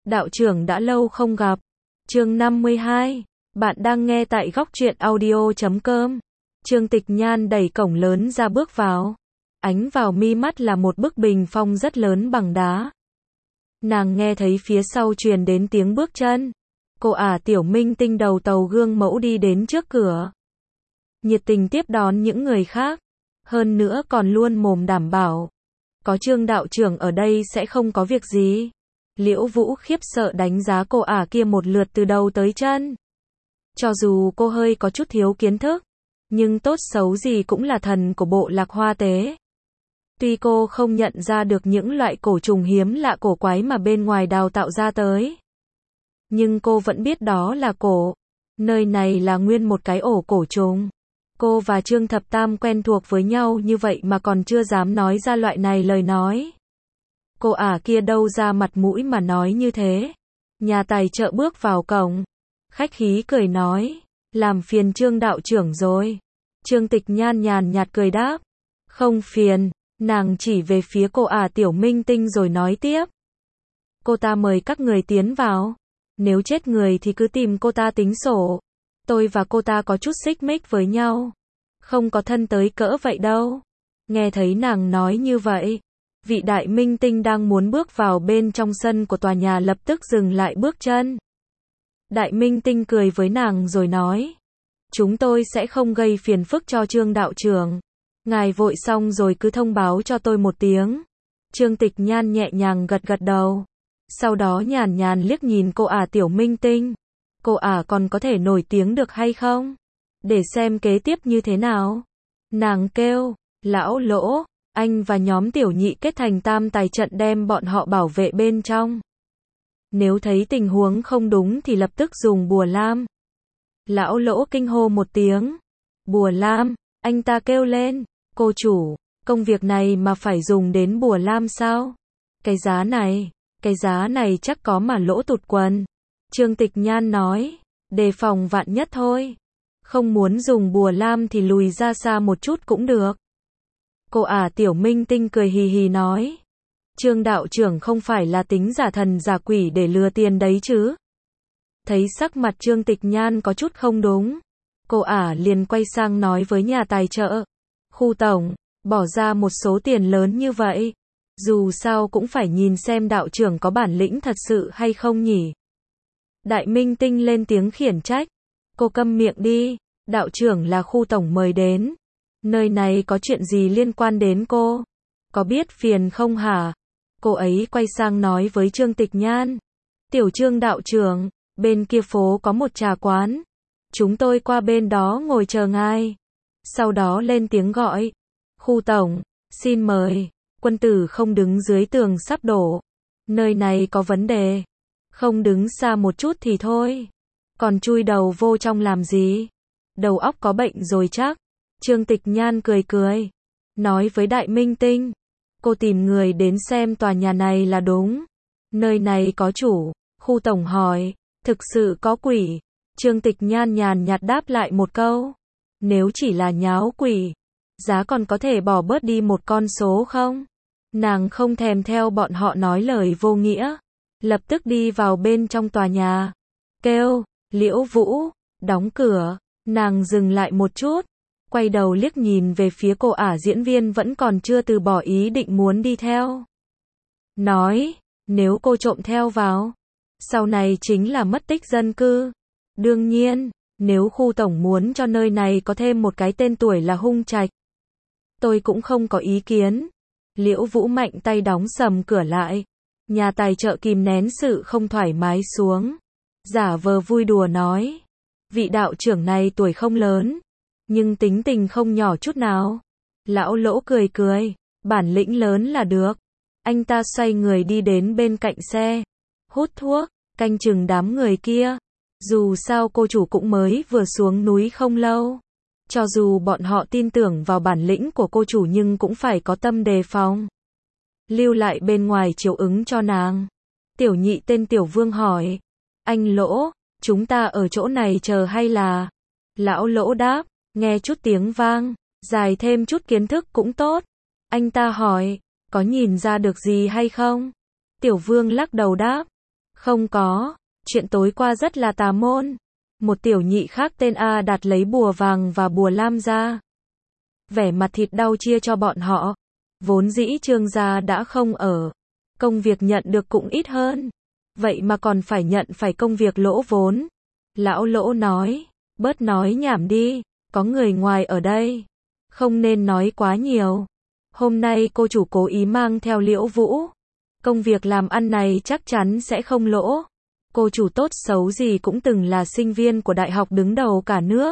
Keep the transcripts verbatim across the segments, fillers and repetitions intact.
Đạo trưởng đã lâu không gặp. Chương năm mươi hai. Bạn đang nghe tại góc truyện audio chấm com. Trương Tịch Nhan đẩy cổng lớn ra bước vào. Ánh vào mi mắt là một bức bình phong rất lớn bằng đá. Nàng nghe thấy phía sau truyền đến tiếng bước chân. Cô ả Tiểu Minh Tinh đầu tàu gương mẫu đi đến trước cửa. Nhiệt tình tiếp đón những người khác. Hơn nữa còn luôn mồm đảm bảo. Có Trương đạo trưởng ở đây sẽ không có việc gì. Liễu Vũ khiếp sợ đánh giá cô ả kia một lượt từ đầu tới chân. Cho dù cô hơi có chút thiếu kiến thức, nhưng tốt xấu gì cũng là thần của bộ lạc hoa tế. Tuy cô không nhận ra được những loại cổ trùng hiếm lạ cổ quái mà bên ngoài đào tạo ra tới, nhưng cô vẫn biết đó là cổ. Nơi này là nguyên một cái ổ cổ trùng. Cô và Trương Thập Tam quen thuộc với nhau như vậy mà còn chưa dám nói ra loại này lời nói. Cô ả kia đâu ra mặt mũi mà nói như thế. Nhà tài trợ bước vào cổng, khách khí cười nói, làm phiền Trương đạo trưởng rồi. Trương Tịch Nhan nhàn nhạt cười đáp, không phiền. Nàng chỉ về phía cô ả Tiểu Minh Tinh rồi nói tiếp, cô ta mời các người tiến vào. Nếu chết người thì cứ tìm cô ta tính sổ. Tôi và cô ta có chút xích mích với nhau, không có thân tới cỡ vậy đâu. Nghe thấy nàng nói như vậy, vị đại minh tinh đang muốn bước vào bên trong sân của tòa nhà lập tức dừng lại bước chân. Đại minh tinh cười với nàng rồi nói, chúng tôi sẽ không gây phiền phức cho Trương đạo trưởng. Ngài vội xong rồi cứ thông báo cho tôi một tiếng. Trương Tịch Nhan nhẹ nhàng gật gật đầu. Sau đó nhàn nhàn liếc nhìn cô ả Tiểu Minh Tinh. Cô ả còn có thể nổi tiếng được hay không? Để xem kế tiếp như thế nào. Nàng kêu, lão Lỗ, anh và nhóm Tiểu Nhị kết thành tam tài trận đem bọn họ bảo vệ bên trong. Nếu thấy tình huống không đúng thì lập tức dùng bùa lam. Lão Lỗ kinh hô một tiếng. Bùa lam, anh ta kêu lên, cô chủ, công việc này mà phải dùng đến bùa lam sao? Cái giá này, cái giá này chắc có mà lỗ tụt quần. Trương Tịch Nhan nói, đề phòng vạn nhất thôi. Không muốn dùng bùa lam thì lùi ra xa một chút cũng được. Cô ả Tiểu Minh Tinh cười hì hì nói, Trương đạo trưởng không phải là tính giả thần giả quỷ để lừa tiền đấy chứ? Thấy sắc mặt Trương Tịch Nhan có chút không đúng, cô ả liền quay sang nói với nhà tài trợ, khu tổng, bỏ ra một số tiền lớn như vậy, dù sao cũng phải nhìn xem đạo trưởng có bản lĩnh thật sự hay không nhỉ. Đại Minh Tinh lên tiếng khiển trách, cô câm miệng đi, đạo trưởng là khu tổng mời đến. Nơi này có chuyện gì liên quan đến cô? Có biết phiền không hả? Cô ấy quay sang nói với Trương Tịch Nhan, tiểu Trương đạo trưởng, bên kia phố có một trà quán. Chúng tôi qua bên đó ngồi chờ ngài. Sau đó lên tiếng gọi, khu tổng, xin mời. Quân tử không đứng dưới tường sắp đổ. Nơi này có vấn đề. Không đứng xa một chút thì thôi. Còn chui đầu vô trong làm gì? Đầu óc có bệnh rồi chắc. Trương Tịch Nhan cười cười, nói với Đại Minh Tinh, cô tìm người đến xem tòa nhà này là đúng. Nơi này có chủ. Khu tổng hỏi, thực sự có quỷ? Trương Tịch Nhan nhàn nhạt đáp lại một câu, nếu chỉ là nháo quỷ, giá còn có thể bỏ bớt đi một con số không? Nàng không thèm theo bọn họ nói lời vô nghĩa, lập tức đi vào bên trong tòa nhà, kêu, Liễu Vũ, đóng cửa. Nàng dừng lại một chút, quay đầu liếc nhìn về phía cô ả diễn viên vẫn còn chưa từ bỏ ý định muốn đi theo. Nói, nếu cô trộm theo vào, sau này chính là mất tích dân cư. Đương nhiên, nếu khu tổng muốn cho nơi này có thêm một cái tên tuổi là Hung Trạch, tôi cũng không có ý kiến. Liễu Vũ mạnh tay đóng sầm cửa lại. Nhà tài trợ kìm nén sự không thoải mái xuống, giả vờ vui đùa nói, vị đạo trưởng này tuổi không lớn, nhưng tính tình không nhỏ chút nào. Lão Lỗ cười cười, bản lĩnh lớn là được. Anh ta xoay người đi đến bên cạnh xe, hút thuốc, canh chừng đám người kia. Dù sao cô chủ cũng mới vừa xuống núi không lâu. Cho dù bọn họ tin tưởng vào bản lĩnh của cô chủ nhưng cũng phải có tâm đề phòng. Lưu lại bên ngoài chiếu ứng cho nàng. Tiểu nhị tên Tiểu Vương hỏi, anh Lỗ, chúng ta ở chỗ này chờ hay là? Lão Lỗ đáp, nghe chút tiếng vang, dài thêm chút kiến thức cũng tốt. Anh ta hỏi, có nhìn ra được gì hay không? Tiểu Vương lắc đầu đáp, Không có, chuyện tối qua rất là tà môn. Một tiểu nhị khác tên A Đạt lấy bùa vàng và bùa lam ra. Vẻ mặt thịt đau chia cho bọn họ. Vốn dĩ Trương gia đã không ở. Công việc nhận được cũng ít hơn. Vậy mà còn phải nhận phải công việc lỗ vốn. Lão Lỗ nói, bớt nói nhảm đi, có người ngoài ở đây. Không nên nói quá nhiều. Hôm nay cô chủ cố ý mang theo Liễu Vũ. Công việc làm ăn này chắc chắn sẽ không lỗ. Cô chủ tốt xấu gì cũng từng là sinh viên của đại học đứng đầu cả nước.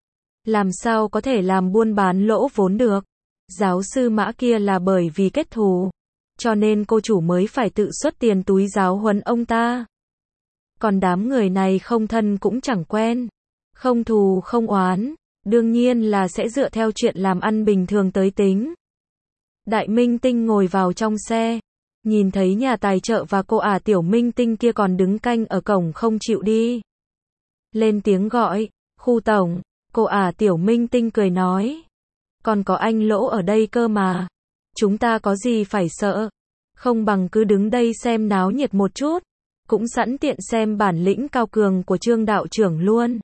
Làm sao có thể làm buôn bán lỗ vốn được. Giáo sư Mã kia là bởi vì kết thù. Cho nên cô chủ mới phải tự xuất tiền túi giáo huấn ông ta. Còn đám người này không thân cũng chẳng quen. Không thù không oán. Đương nhiên là sẽ dựa theo chuyện làm ăn bình thường tới tính. Đại Minh Tinh ngồi vào trong xe. Nhìn thấy nhà tài trợ và cô ả tiểu Minh Tinh kia còn đứng canh ở cổng không chịu đi. Lên tiếng gọi, khu tổng, cô ả tiểu Minh Tinh cười nói. Còn có anh Lỗ ở đây cơ mà. Chúng ta có gì phải sợ. Không bằng cứ đứng đây xem náo nhiệt một chút. Cũng sẵn tiện xem bản lĩnh cao cường của Trương đạo trưởng luôn.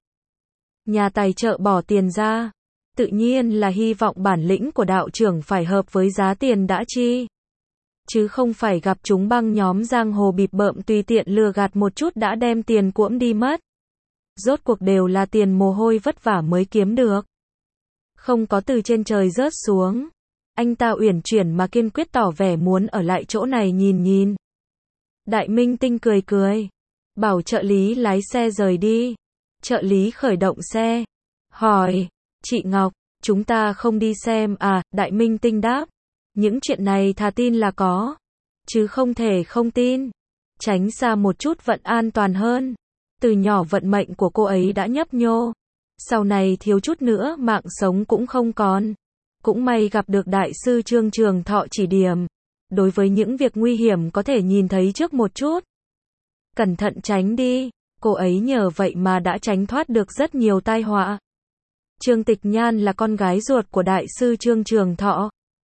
Nhà tài trợ bỏ tiền ra. Tự nhiên là hy vọng bản lĩnh của đạo trưởng phải hợp với giá tiền đã chi. Chứ không phải gặp chúng băng nhóm giang hồ bịp bợm tùy tiện lừa gạt một chút đã đem tiền cuỗm đi mất. Rốt cuộc đều là tiền mồ hôi vất vả mới kiếm được. Không có từ trên trời rớt xuống. Anh ta uyển chuyển mà kiên quyết tỏ vẻ muốn ở lại chỗ này nhìn nhìn. Đại Minh Tinh cười cười. Bảo trợ lý lái xe rời đi. Trợ lý khởi động xe. Hỏi, chị Ngọc, chúng ta không đi xem à? Đại Minh Tinh đáp. Những chuyện này thà tin là có. Chứ không thể không tin. Tránh xa một chút vẫn an toàn hơn. Từ nhỏ vận mệnh của cô ấy đã nhấp nhô. Sau này thiếu chút nữa mạng sống cũng không còn. Cũng may gặp được đại sư Trương Trường Thọ chỉ điểm. Đối với những việc nguy hiểm có thể nhìn thấy trước một chút. Cẩn thận tránh đi. Cô ấy nhờ vậy mà đã tránh thoát được rất nhiều tai họa. Trương Tịch Nhan là con gái ruột của đại sư Trương Trường Thọ.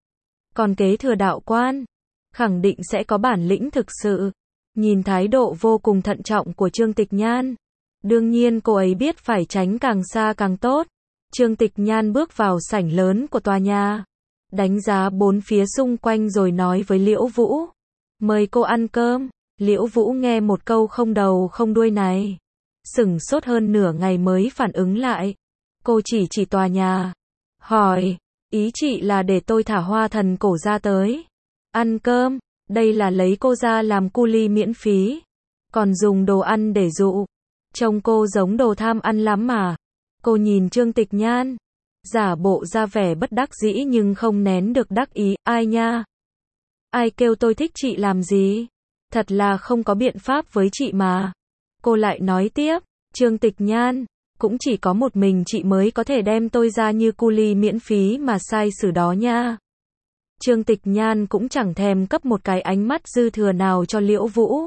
Còn kế thừa đạo quan. Khẳng định sẽ có bản lĩnh thực sự. Nhìn thái độ vô cùng thận trọng của Trương Tịch Nhan. Đương nhiên cô ấy biết phải tránh càng xa càng tốt. Trương Tịch Nhan bước vào sảnh lớn của tòa nhà. Đánh giá bốn phía xung quanh rồi nói với Liễu Vũ. Mời cô ăn cơm. Liễu Vũ nghe một câu không đầu không đuôi này. Sửng sốt hơn nửa ngày mới phản ứng lại. Cô chỉ chỉ tòa nhà. Hỏi, ý chị là để tôi thả Hoa Thần Cổ ra tới. Ăn cơm, đây là lấy cô ra làm cu li miễn phí. Còn dùng đồ ăn để dụ. Trông cô giống đồ tham ăn lắm mà. Cô nhìn Trương Tịch Nhan. Giả bộ ra vẻ bất đắc dĩ nhưng không nén được đắc ý. Ai nha? Ai kêu tôi thích chị làm gì? Thật là không có biện pháp với chị mà. Cô lại nói tiếp. Trương Tịch Nhan. Cũng chỉ có một mình chị mới có thể đem tôi ra như cu li miễn phí mà sai sử đó nha. Trương Tịch Nhan cũng chẳng thèm cấp một cái ánh mắt dư thừa nào cho Liễu Vũ.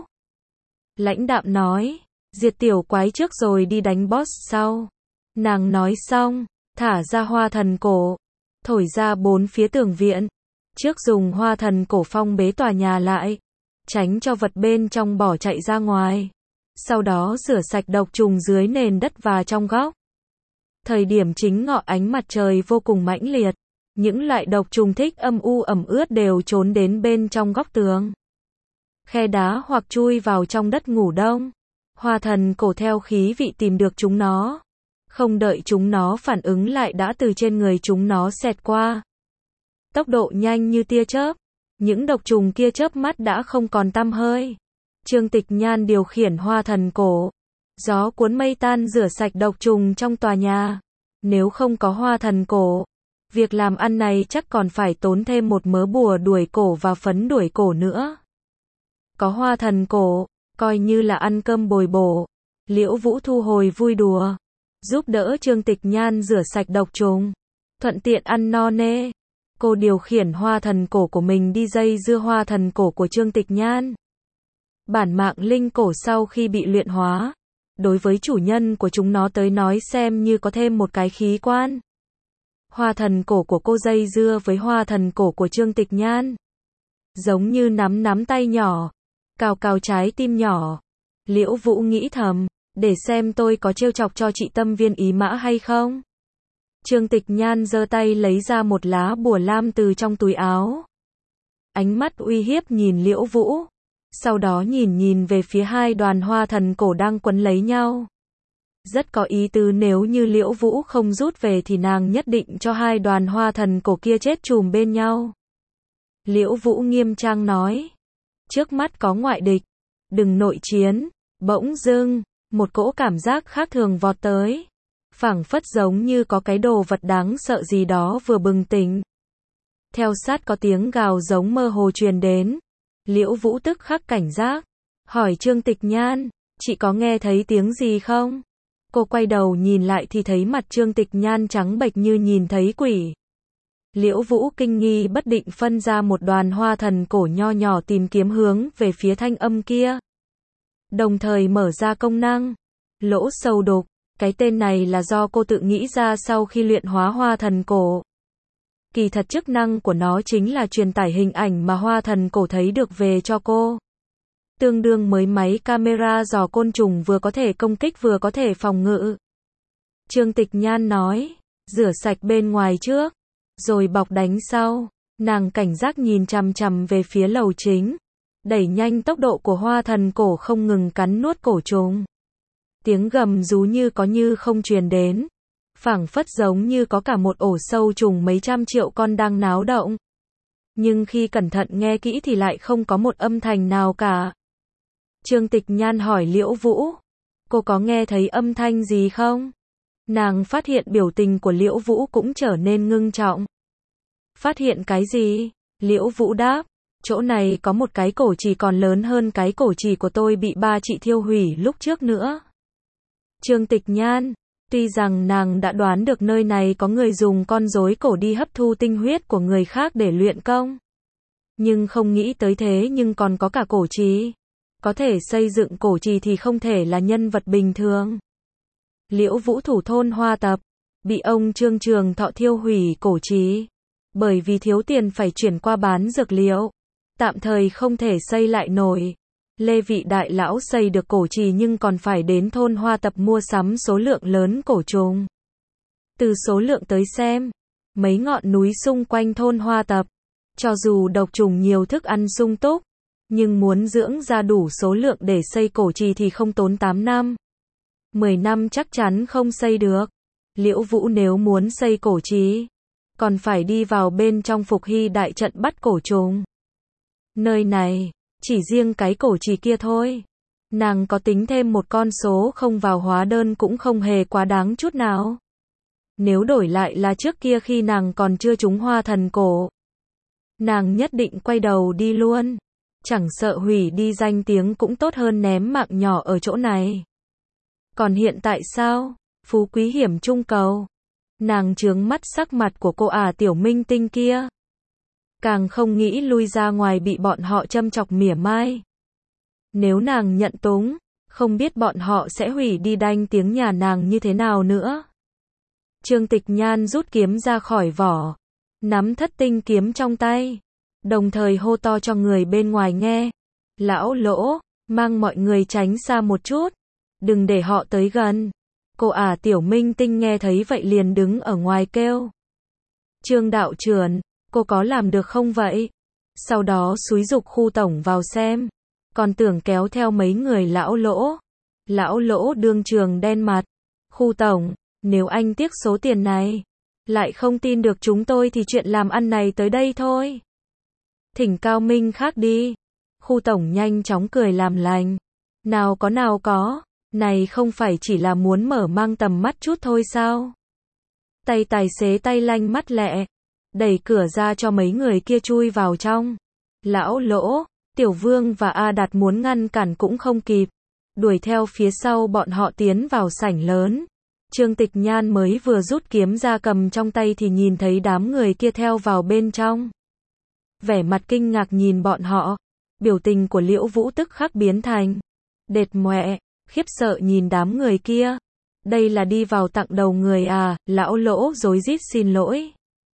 Lãnh đạm nói. Diệt tiểu quái trước rồi đi đánh boss sau. Nàng nói xong. Thả ra Hoa Thần Cổ. Thổi ra bốn phía tường viện. Trước dùng Hoa Thần Cổ phong bế tòa nhà lại. Tránh cho vật bên trong bỏ chạy ra ngoài. Sau đó rửa sạch độc trùng dưới nền đất và trong góc. Thời điểm chính ngọ ánh mặt trời vô cùng mãnh liệt. Những loại độc trùng thích âm u ẩm ướt đều trốn đến bên trong góc tường. Khe đá hoặc chui vào trong đất ngủ đông. Hoa Thần Cổ theo khí vị tìm được chúng nó. Không đợi chúng nó phản ứng lại đã từ trên người chúng nó xẹt qua. Tốc độ nhanh như tia chớp. Những độc trùng kia chớp mắt đã không còn tăm hơi. Trương Tịch Nhan điều khiển Hoa Thần Cổ. Gió cuốn mây tan rửa sạch độc trùng trong tòa nhà. Nếu không có Hoa Thần Cổ, việc làm ăn này chắc còn phải tốn thêm một mớ bùa đuổi cổ và phấn đuổi cổ nữa. Có Hoa Thần Cổ, coi như là ăn cơm bồi bổ. Liễu Vũ thu hồi vui đùa. Giúp đỡ Trương Tịch Nhan rửa sạch độc trùng. Thuận tiện ăn no nê. Cô điều khiển Hoa Thần Cổ của mình đi dây dưa Hoa Thần Cổ của Trương Tịch Nhan. Bản mạng linh cổ sau khi bị luyện hóa. Đối với chủ nhân của chúng nó tới nói xem như có thêm một cái khí quan. Hoa Thần Cổ của cô dây dưa với Hoa Thần Cổ của Trương Tịch Nhan. Giống như nắm nắm tay nhỏ. Cào cào trái tim nhỏ. Liễu Vũ nghĩ thầm, để xem tôi có trêu chọc cho chị Tâm Viên ý mã hay không. Trương Tịch Nhan giơ tay lấy ra một lá bùa lam từ trong túi áo. Ánh mắt uy hiếp nhìn Liễu Vũ. Sau đó nhìn nhìn về phía hai đoàn hoa thần cổ đang quấn lấy nhau. Rất có ý tứ, nếu như Liễu Vũ không rút về thì nàng nhất định cho hai đoàn hoa thần cổ kia chết chùm bên nhau. Liễu Vũ nghiêm trang nói. Trước mắt có ngoại địch. Đừng nội chiến. Bỗng dưng, một cỗ cảm giác khác thường vọt tới. Phảng phất giống như có cái đồ vật đáng sợ gì đó vừa bừng tỉnh. Theo sát có tiếng gào giống mơ hồ truyền đến. Liễu Vũ tức khắc cảnh giác. Hỏi Trương Tịch Nhan, chị có nghe thấy tiếng gì không? Cô quay đầu nhìn lại thì thấy mặt Trương Tịch Nhan trắng bệch như nhìn thấy quỷ. Liễu Vũ kinh nghi bất định phân ra một đoàn hoa thần cổ nho nhỏ tìm kiếm hướng về phía thanh âm kia. Đồng thời mở ra công năng lỗ sâu đục. Cái tên này là do cô tự nghĩ ra sau khi luyện hóa hoa thần cổ. Kỳ thật chức năng của nó chính là truyền tải hình ảnh mà hoa thần cổ thấy được về cho cô. Tương đương với máy camera dò côn trùng, vừa có thể công kích vừa có thể phòng ngự. Trương Tịch Nhan nói, rửa sạch bên ngoài trước, rồi bọc đánh sau. Nàng cảnh giác nhìn chằm chằm về phía lầu chính, đẩy nhanh tốc độ của hoa thần cổ không ngừng cắn nuốt cổ trùng. Tiếng gầm rú như có như không truyền đến, phảng phất giống như có cả một ổ sâu trùng mấy trăm triệu con đang náo động. Nhưng khi cẩn thận nghe kỹ thì lại không có một âm thanh nào cả. Trương Tịch Nhan hỏi Liễu Vũ, cô có nghe thấy âm thanh gì không? Nàng phát hiện biểu tình của Liễu Vũ cũng trở nên ngưng trọng. Phát hiện cái gì? Liễu Vũ đáp, chỗ này có một cái cổ trì còn lớn hơn cái cổ trì của tôi bị ba chị thiêu hủy lúc trước nữa. Trương Tịch Nhan, tuy rằng nàng đã đoán được nơi này có người dùng con rối cổ đi hấp thu tinh huyết của người khác để luyện công, nhưng không nghĩ tới thế nhưng còn có cả cổ trì. Có thể xây dựng cổ trì thì không thể là nhân vật bình thường. Liễu Vũ thủ thôn Hoa Tập, bị ông Trương Trường Thọ thiêu hủy cổ trì. Bởi vì thiếu tiền phải chuyển qua bán dược liệu, tạm thời không thể xây lại nổi. Lê Vị Đại Lão xây được cổ trì nhưng còn phải đến thôn Hoa Tập mua sắm số lượng lớn cổ trùng. Từ số lượng tới xem, mấy ngọn núi xung quanh thôn Hoa Tập, cho dù độc trùng nhiều, thức ăn sung túc, nhưng muốn dưỡng ra đủ số lượng để xây cổ trì thì không tốn tám năm. mười năm chắc chắn không xây được. Liễu Vũ nếu muốn xây cổ trì, còn phải đi vào bên trong Phục Hy đại trận bắt cổ trùng. Nơi này, chỉ riêng cái cổ trì kia thôi, nàng có tính thêm một con số không vào hóa đơn cũng không hề quá đáng chút nào. Nếu đổi lại là trước kia khi nàng còn chưa trúng hoa thần cổ, nàng nhất định quay đầu đi luôn. Chẳng sợ hủy đi danh tiếng cũng tốt hơn ném mạng nhỏ ở chỗ này. Còn hiện tại sao? Phú quý hiểm trung cầu. Nàng chướng mắt sắc mặt của cô ả tiểu minh tinh kia. Càng không nghĩ lui ra ngoài bị bọn họ châm chọc mỉa mai. Nếu nàng nhận túng, không biết bọn họ sẽ hủy đi đanh tiếng nhà nàng như thế nào nữa. Trương Tịch Nhan rút kiếm ra khỏi vỏ, nắm thất tinh kiếm trong tay, đồng thời hô to cho người bên ngoài nghe. Lão Lỗ, mang mọi người tránh xa một chút, đừng để họ tới gần. Cô ả tiểu minh tinh nghe thấy vậy liền đứng ở ngoài kêu. Trương đạo trưởng, cô có làm được không vậy? Sau đó xúi giục Khu tổng vào xem, còn tưởng kéo theo mấy người lão Lỗ. Lão Lỗ đương trường đen mặt. Khu tổng, nếu anh tiếc số tiền này, lại không tin được chúng tôi thì chuyện làm ăn này tới đây thôi. Thỉnh cao minh khác đi. Khu tổng nhanh chóng cười làm lành. Nào có nào có, này không phải chỉ là muốn mở mang tầm mắt chút thôi sao? Tay tài xế tay lanh mắt lẹ, đẩy cửa ra cho mấy người kia chui vào trong. Lão Lỗ, Tiểu Vương và A Đạt muốn ngăn cản cũng không kịp, đuổi theo phía sau bọn họ tiến vào sảnh lớn. Trương Tịch Nhan mới vừa rút kiếm ra cầm trong tay thì nhìn thấy đám người kia theo vào bên trong. Vẻ mặt kinh ngạc nhìn bọn họ, biểu tình của Liễu Vũ tức khắc biến thành đệt mọe, khiếp sợ nhìn đám người kia. Đây là đi vào tặng đầu người à? Lão Lỗ rối rít xin lỗi.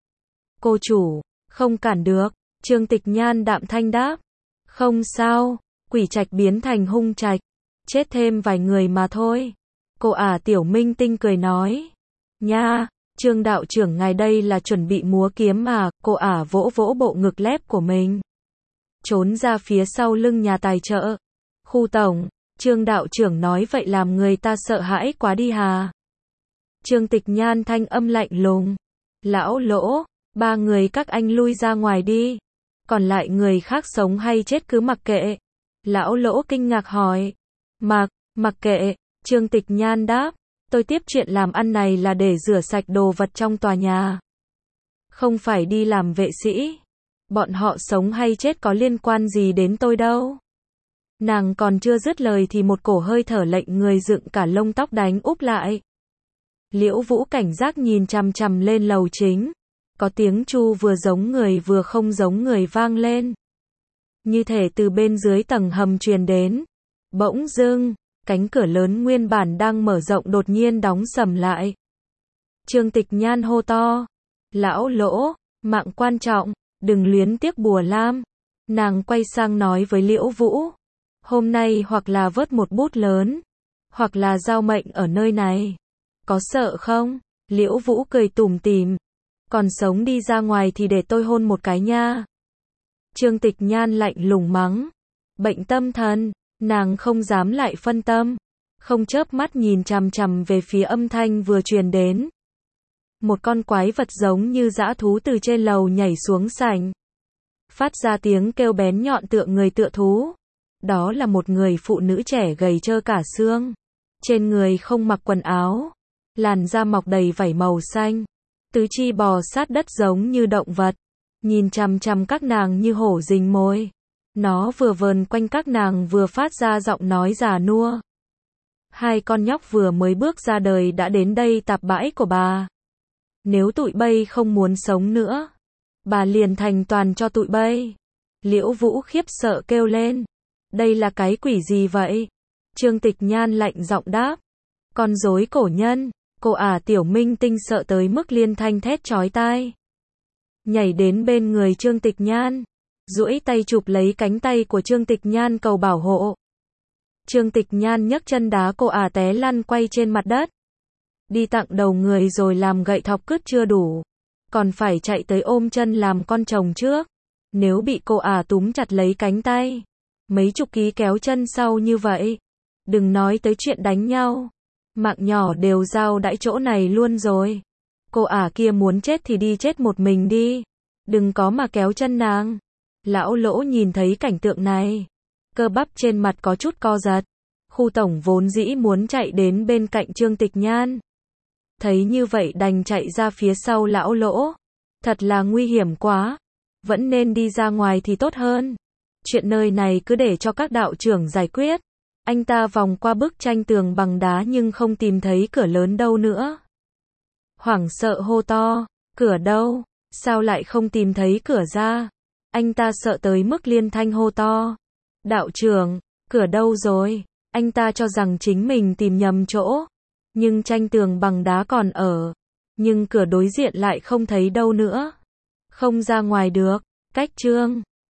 Cô chủ, không cản được. Trương Tịch Nhan đạm thanh đáp. Không sao, quỷ trạch biến thành hung trạch. chết thêm vài người mà thôi. Cô ả Tiểu Minh Tinh cười nói. Nha, Trương đạo trưởng ngài đây là chuẩn bị múa kiếm à, cô ả vỗ vỗ bộ ngực lép của mình. Trốn ra phía sau lưng nhà tài trợ. Khu tổng, Trương đạo trưởng nói vậy làm người ta sợ hãi quá đi hà. Trương Tịch Nhan thanh âm lạnh lùng. Lão Lỗ, ba người các anh lui ra ngoài đi. Còn lại người khác sống hay chết cứ mặc kệ. Lão Lỗ kinh ngạc hỏi. Mặc, mặc kệ, Trương Tịch Nhan đáp. Tôi tiếp chuyện làm ăn này là để rửa sạch đồ vật trong tòa nhà. Không phải đi làm vệ sĩ. Bọn họ sống hay chết có liên quan gì đến tôi đâu. Nàng còn chưa dứt lời thì một cổ hơi thở lệnh người dựng cả lông tóc đánh úp lại. Liễu Vũ cảnh giác nhìn chằm chằm lên lầu chính. Có tiếng chu vừa giống người vừa không giống người vang lên. Như thể từ bên dưới tầng hầm truyền đến. Bỗng dưng, cánh cửa lớn nguyên bản đang mở rộng đột nhiên đóng sầm lại. Trương Tịch Nhan hô to. Lão Lỗ, mạng quan trọng, đừng luyến tiếc bùa lam. Nàng quay sang nói với Liễu Vũ. Hôm nay hoặc là vớt một bút lớn, hoặc là giao mệnh ở nơi này. Có sợ không? Liễu Vũ cười tủm tỉm. Còn sống đi ra ngoài thì để tôi hôn một cái nha. Trương Tịch Nhan lạnh lùng mắng. Bệnh tâm thần, nàng không dám lại phân tâm. Không chớp mắt nhìn chằm chằm về phía âm thanh vừa truyền đến. Một con quái vật giống như dã thú từ trên lầu nhảy xuống sảnh. Phát ra tiếng kêu bén nhọn tựa người tựa thú. Đó là một người phụ nữ trẻ gầy trơ cả xương. Trên người không mặc quần áo. Làn da mọc đầy vảy màu xanh. Tứ chi bò sát đất giống như động vật. Nhìn chằm chằm các nàng như hổ rình mồi. Nó vừa vờn quanh các nàng vừa phát ra giọng nói già nua. Hai con nhóc vừa mới bước ra đời đã đến đây tạp bãi của bà. Nếu tụi bay không muốn sống nữa, bà liền thành toàn cho tụi bay. Liễu Vũ khiếp sợ kêu lên. Đây là cái quỷ gì vậy? Trương Tịch Nhan lạnh giọng đáp. Con rối cổ nhân. Cô ả Tiểu Minh Tinh sợ tới mức liên thanh thét chói tai. Nhảy đến bên người Trương Tịch Nhan. Duỗi tay chụp lấy cánh tay của Trương Tịch Nhan cầu bảo hộ. Trương Tịch Nhan nhấc chân đá cô ả té lăn quay trên mặt đất. Đi tặng đầu người rồi làm gậy thọc cứt chưa đủ. Còn phải chạy tới ôm chân làm con chồng trước. Nếu bị cô ả túm chặt lấy cánh tay. Mấy chục ký kéo chân sau như vậy. Đừng nói tới chuyện đánh nhau. Mạng nhỏ đều giao đãi chỗ này luôn rồi. Cô ả kia muốn chết thì đi chết một mình đi. Đừng có mà kéo chân nàng. Lão Lỗ nhìn thấy cảnh tượng này. Cơ bắp trên mặt có chút co giật. Khu tổng vốn dĩ muốn chạy đến bên cạnh Trương Tịch Nhan. Thấy như vậy đành chạy ra phía sau Lão Lỗ. Thật là nguy hiểm quá. Vẫn nên đi ra ngoài thì tốt hơn. Chuyện nơi này cứ để cho các đạo trưởng giải quyết. Anh ta vòng qua bức tranh tường bằng đá nhưng không tìm thấy cửa lớn đâu nữa. Hoảng sợ hô to. Cửa đâu? Sao lại không tìm thấy cửa ra? Anh ta sợ tới mức liên thanh hô to. Đạo trưởng, cửa đâu rồi? Anh ta cho rằng chính mình tìm nhầm chỗ. Nhưng tranh tường bằng đá còn ở. Nhưng cửa đối diện lại không thấy đâu nữa. Không ra ngoài được. Cách Trương